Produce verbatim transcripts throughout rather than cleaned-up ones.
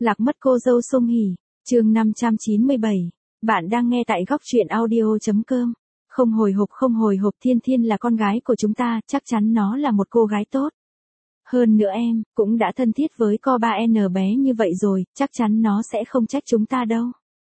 Lạc mất cô dâu Song Hỷ, chương năm trăm chín mươi bảy. Bạn đang nghe tại góc truyện audio.com. Không hồi hộp không hồi hộp, Thiên Thiên là con gái của chúng ta, chắc chắn nó là một cô gái tốt. Hơn nữa em, cũng đã thân thiết với co ba en bé như vậy rồi, chắc chắn nó sẽ không trách chúng ta đâu.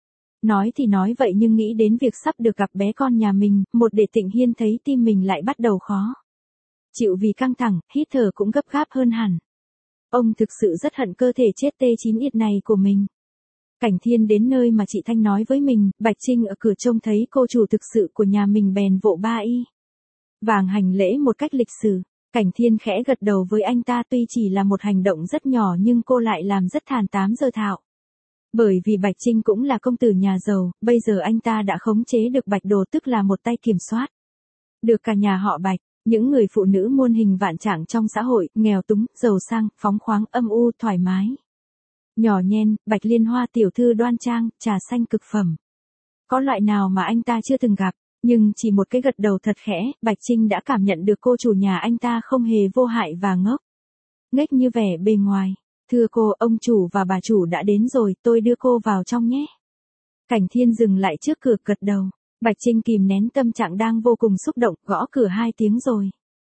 Nói thì nói vậy nhưng nghĩ đến việc sắp được gặp bé con nhà mình, một Đệ Tịnh Hiên thấy tim mình lại bắt đầu khó chịu vì căng thẳng, hít thở cũng gấp gáp hơn hẳn. Ông thực sự rất hận cơ thể chết tê chín yết này của mình. Cảnh Thiên đến nơi mà chị Thanh nói với mình, Bạch Trinh ở cửa trông thấy cô chủ thực sự của nhà mình bèn vỗ ba y vàng hành lễ một cách lịch sự. Cảnh Thiên khẽ gật đầu với anh ta, tuy chỉ là một hành động rất nhỏ nhưng cô lại làm rất thản tám giờ thạo. Bởi vì Bạch Trinh cũng là công tử nhà giàu, bây giờ anh ta đã khống chế được Bạch Đồ, tức là một tay kiểm soát được cả nhà họ Bạch. Những người phụ nữ muôn hình vạn trạng trong xã hội, nghèo túng, giàu sang, phóng khoáng, âm u, thoải mái, nhỏ nhen, Bạch Liên Hoa tiểu thư đoan trang, trà xanh cực phẩm. Có loại nào mà anh ta chưa từng gặp, nhưng chỉ một cái gật đầu thật khẽ, Bạch Trinh đã cảm nhận được cô chủ nhà anh ta không hề vô hại và ngốc nghếch như vẻ bề ngoài. Thưa cô, ông chủ và bà chủ đã đến rồi, tôi đưa cô vào trong nhé. Cảnh Thiên dừng lại trước cửa gật đầu. Bạch Trinh kìm nén tâm trạng đang vô cùng xúc động, gõ cửa hai tiếng rồi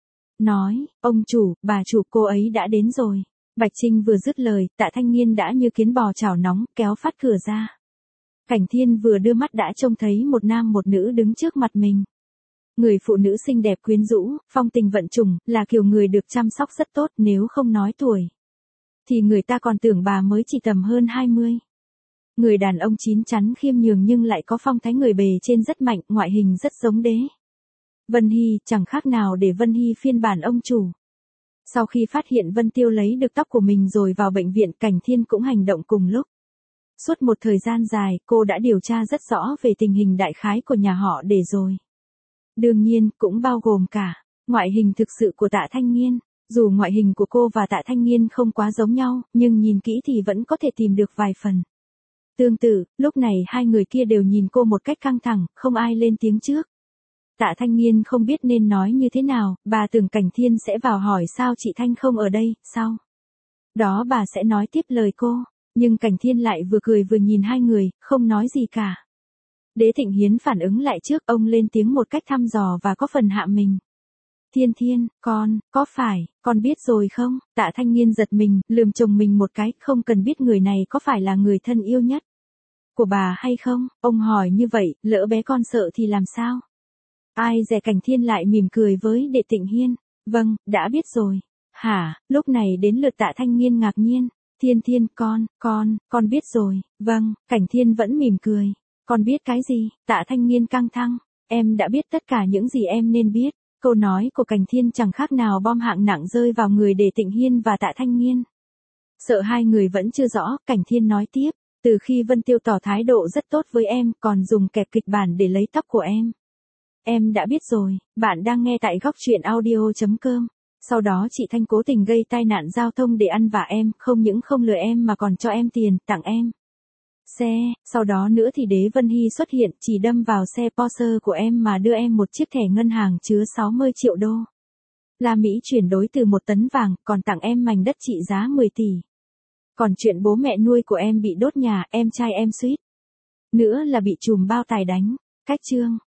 nói, ông chủ, bà chủ, cô ấy đã đến rồi. Bạch Trinh vừa dứt lời, Tạ Thanh Nghiên đã như kiến bò chảo nóng, kéo phát cửa ra. Cảnh Thiên vừa đưa mắt đã trông thấy một nam một nữ đứng trước mặt mình. Người phụ nữ xinh đẹp quyến rũ, phong tình vận trùng, là kiểu người được chăm sóc rất tốt, nếu không nói tuổi thì người ta còn tưởng bà mới chỉ tầm hơn hai mươi. Người đàn ông chín chắn khiêm nhường nhưng lại có phong thái người bề trên rất mạnh, ngoại hình rất giống Đế Vân Hy, chẳng khác nào để Vân Hy phiên bản ông chủ. Sau khi phát hiện Vân Tiêu lấy được tóc của mình rồi vào bệnh viện, Cảnh Thiên cũng hành động cùng lúc. Suốt một thời gian dài, cô đã điều tra rất rõ về tình hình đại khái của nhà họ để rồi. Đương nhiên, cũng bao gồm cả ngoại hình thực sự của Tạ Thanh Nghiên. Dù ngoại hình của cô và Tạ Thanh Nghiên không quá giống nhau, nhưng nhìn kỹ thì vẫn có thể tìm được vài phần tương tự. Lúc này hai người kia đều nhìn cô một cách căng thẳng, không ai lên tiếng trước. Tạ Thanh Nghiên không biết nên nói như thế nào, bà tưởng Cảnh Thiên sẽ vào hỏi sao chị Thanh không ở đây, sau đó bà sẽ nói tiếp lời cô. Nhưng Cảnh Thiên lại vừa cười vừa nhìn hai người, không nói gì cả. Đế Thịnh Hiến phản ứng lại trước, ông lên tiếng một cách thăm dò và có phần hạ mình. Thiên Thiên, con, có phải, con biết rồi không? Tạ Thanh Nghiên giật mình, lườm chồng mình một cái, không cần biết người này có phải là người thân yêu nhất của bà hay không? Ông hỏi như vậy, lỡ bé con sợ thì làm sao? Ai dè Cảnh Thiên lại mỉm cười với Đệ Tịnh Hiên. Vâng, đã biết rồi. Hả? Lúc này đến lượt Tạ Thanh Nghiên ngạc nhiên. Thiên Thiên, con, con, con biết rồi. Vâng, Cảnh Thiên vẫn mỉm cười. Con biết cái gì? Tạ Thanh Nghiên căng thẳng. Em đã biết tất cả những gì em nên biết. Câu nói của Cảnh Thiên chẳng khác nào bom hạng nặng rơi vào người Đệ Tịnh Hiên và Tạ Thanh Nghiên. Sợ hai người vẫn chưa rõ, Cảnh Thiên nói tiếp. Từ khi Vân Tiêu tỏ thái độ rất tốt với em, còn dùng kẹp kịch bản để lấy tóc của em. Em đã biết rồi. Bạn đang nghe tại góc truyện audio.com. Sau đó chị Thanh cố tình gây tai nạn giao thông để ăn vạ em, không những không lừa em mà còn cho em tiền, tặng em xe. Sau đó nữa thì Đế Vân Hy xuất hiện, chỉ đâm vào xe Porsche của em mà đưa em một chiếc thẻ ngân hàng chứa sáu mươi triệu đô la Mỹ chuyển đổi từ một tấn vàng, còn tặng em mảnh đất trị giá mười tỷ. Còn chuyện bố mẹ nuôi của em bị đốt nhà, em trai em suýt nữa là bị trùm bao tải đánh. Cách chương